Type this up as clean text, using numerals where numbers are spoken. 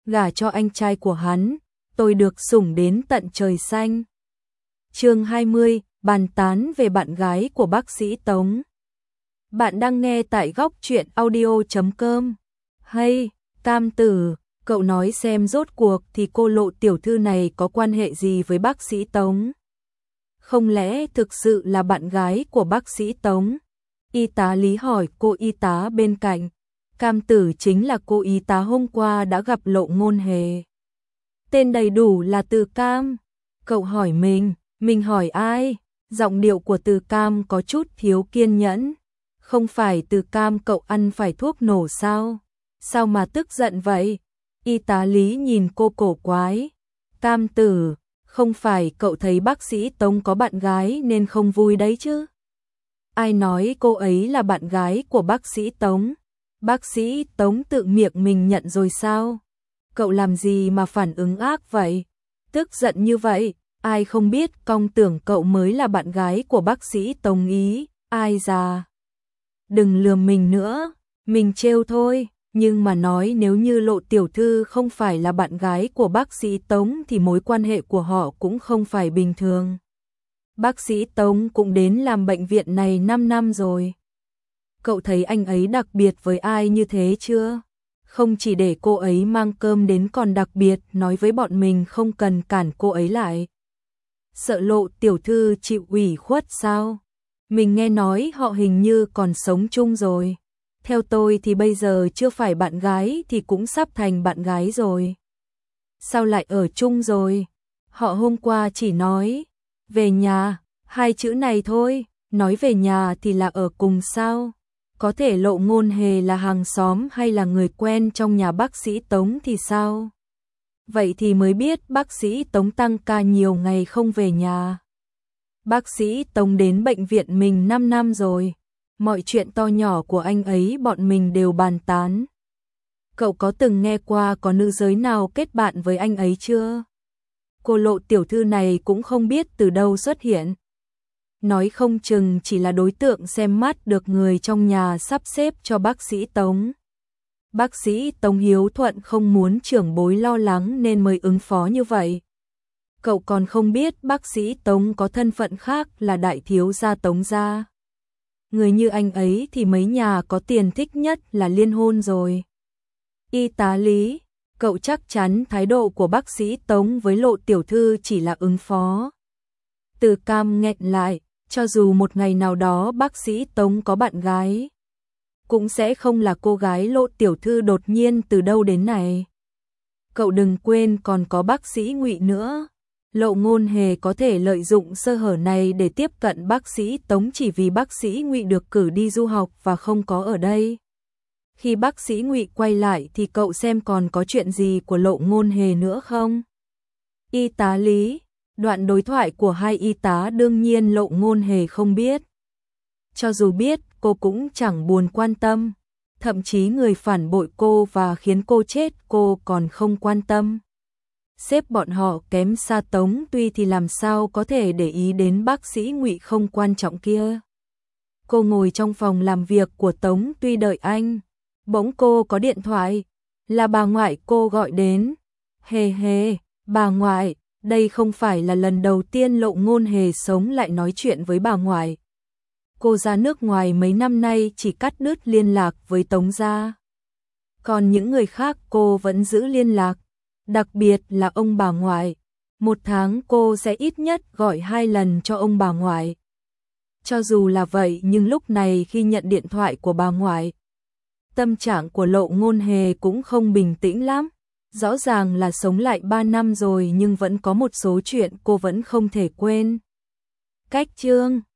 gả cho anh trai của hắn, tôi được sủng đến tận trời xanh. Chương 20, bàn tán về bạn gái của bác sĩ Tống. Bạn đang nghe tại góc truyện audio.com. Hay, Tam Tử, cậu nói xem rốt cuộc thì cô Lộ tiểu thư này có quan hệ gì với bác sĩ Tống? Không lẽ thực sự là bạn gái của bác sĩ Tống? Y tá Lý hỏi cô y tá bên cạnh. Cam Tử chính là cô y tá hôm qua đã gặp Lộ Ngôn Hề. Tên đầy đủ là Từ Cam. Cậu hỏi mình hỏi ai? Giọng điệu của Từ Cam có chút thiếu kiên nhẫn. Không phải Từ Cam cậu ăn phải thuốc nổ sao? Sao mà tức giận vậy? Y tá Lý nhìn cô cổ quái. Cam Tử, không phải cậu thấy bác sĩ Tống có bạn gái nên không vui đấy chứ? Ai nói cô ấy là bạn gái của bác sĩ Tống? Bác sĩ Tống tự miệng mình nhận rồi sao? Cậu làm gì mà phản ứng ác vậy? Tức giận như vậy, ai không biết cong tưởng cậu mới là bạn gái của bác sĩ Tống ý, ai già. Đừng lừa mình nữa, mình trêu thôi, nhưng mà nói nếu như Lộ tiểu thư không phải là bạn gái của bác sĩ Tống thì mối quan hệ của họ cũng không phải bình thường. Bác sĩ Tống cũng đến làm bệnh viện này 5 năm rồi. Cậu thấy anh ấy đặc biệt với ai như thế chưa? Không chỉ để cô ấy mang cơm đến còn đặc biệt nói với bọn mình không cần cản cô ấy lại. Sợ Lộ tiểu thư chịu ủy khuất sao? Mình nghe nói họ hình như còn sống chung rồi. Theo tôi thì bây giờ chưa phải bạn gái thì cũng sắp thành bạn gái rồi. Sao lại ở chung rồi? Họ hôm qua chỉ nói về nhà, hai chữ này thôi, nói về nhà thì là ở cùng sao? Có thể Lộ Ngôn Hề là hàng xóm hay là người quen trong nhà bác sĩ Tống thì sao? Vậy thì mới biết bác sĩ Tống tăng ca nhiều ngày không về nhà. Bác sĩ Tống đến bệnh viện mình 5 năm rồi. Mọi chuyện to nhỏ của anh ấy bọn mình đều bàn tán. Cậu có từng nghe qua có nữ giới nào kết bạn với anh ấy chưa? Cô Lộ tiểu thư này cũng không biết từ đâu xuất hiện. Nói không chừng chỉ là đối tượng xem mắt được người trong nhà sắp xếp cho bác sĩ Tống. Bác sĩ Tống hiếu thuận không muốn trưởng bối lo lắng nên mới ứng phó như vậy. Cậu còn không biết bác sĩ Tống có thân phận khác là đại thiếu gia Tống gia. Người như anh ấy thì mấy nhà có tiền thích nhất là liên hôn rồi. Y tá Lý, cậu chắc chắn thái độ của bác sĩ Tống với Lộ tiểu thư chỉ là ứng phó. Từ Cam nghẹn lại, cho dù một ngày nào đó bác sĩ Tống có bạn gái, cũng sẽ không là cô gái Lộ tiểu thư đột nhiên từ đâu đến này. Cậu đừng quên còn có bác sĩ Ngụy nữa. Lộ Ngôn Hề có thể lợi dụng sơ hở này để tiếp cận bác sĩ Tống chỉ vì bác sĩ Ngụy được cử đi du học và không có ở đây. Khi bác sĩ Ngụy quay lại thì cậu xem còn có chuyện gì của Lộ Ngôn Hề nữa không? Y tá Lý, đoạn đối thoại của hai y tá đương nhiên Lộ Ngôn Hề không biết. Cho dù biết, cô cũng chẳng buồn quan tâm. Thậm chí người phản bội cô và khiến cô chết cô còn không quan tâm. Xếp bọn họ kém xa Tống tuy thì làm sao có thể để ý đến bác sĩ Ngụy không quan trọng kia. Cô ngồi trong phòng làm việc của Tống tuy đợi anh. Bỗng cô có điện thoại. Là bà ngoại cô gọi đến. Hề hề, bà ngoại, đây không phải là lần đầu tiên Lộ Ngôn Hề sống lại nói chuyện với bà ngoại. Cô ra nước ngoài mấy năm nay chỉ cắt đứt liên lạc với Tống gia. Còn những người khác cô vẫn giữ liên lạc. Đặc biệt là ông bà ngoại. Một tháng cô sẽ ít nhất gọi 2 lần cho ông bà ngoại. Cho dù là vậy nhưng lúc này khi nhận điện thoại của bà ngoại, tâm trạng của Lộ Ngôn Hề cũng không bình tĩnh lắm. Rõ ràng là sống lại 3 năm rồi nhưng vẫn có một số chuyện cô vẫn không thể quên. Cách chương